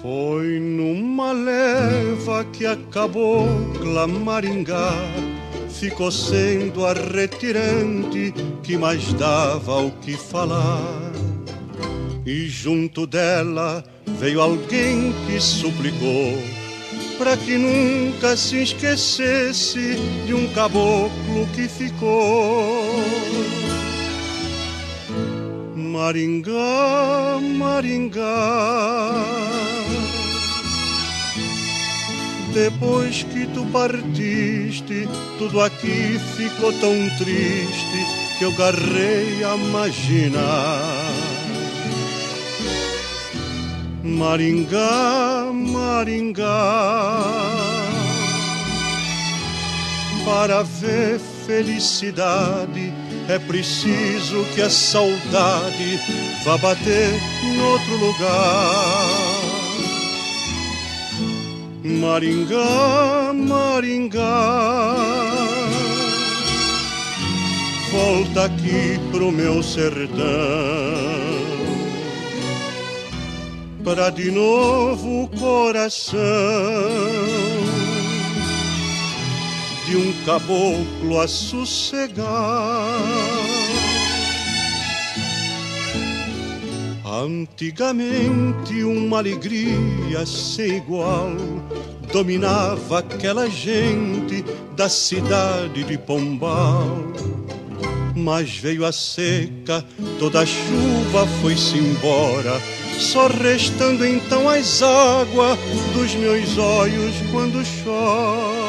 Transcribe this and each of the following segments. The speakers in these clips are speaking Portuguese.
Foi numa leva que a cabocla Maringá ficou sendo a retirante que mais dava o que falar. E junto dela veio alguém que suplicou para que nunca se esquecesse de um caboclo que ficou. Maringá, Maringá, depois que tu partiste, tudo aqui ficou tão triste que eu garrei a imaginar. Maringá, Maringá, para ver felicidade é preciso que a saudade vá bater em outro lugar. Maringá, Maringá, volta aqui pro meu sertão, pra de novo o coração de um caboclo a sossegar. Antigamente uma alegria sem igual dominava aquela gente da cidade de Pombal. Mas veio a seca, toda a chuva foi-se embora, só restando então as águas dos meus olhos quando chora.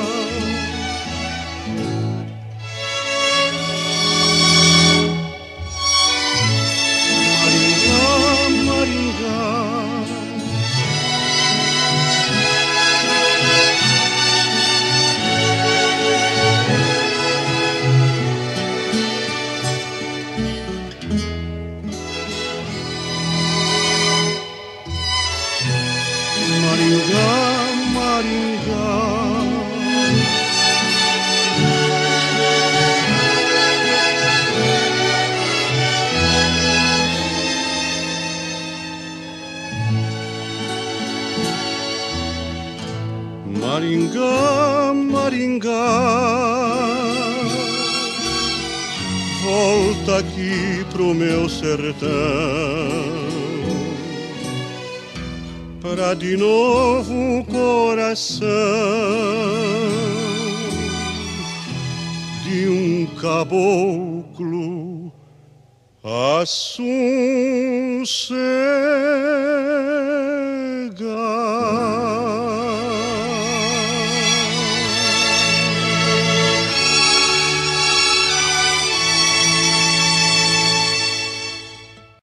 Maringá, Maringá, volta aqui pro meu sertão, pra de novo o coração de um caboclo a sossegar.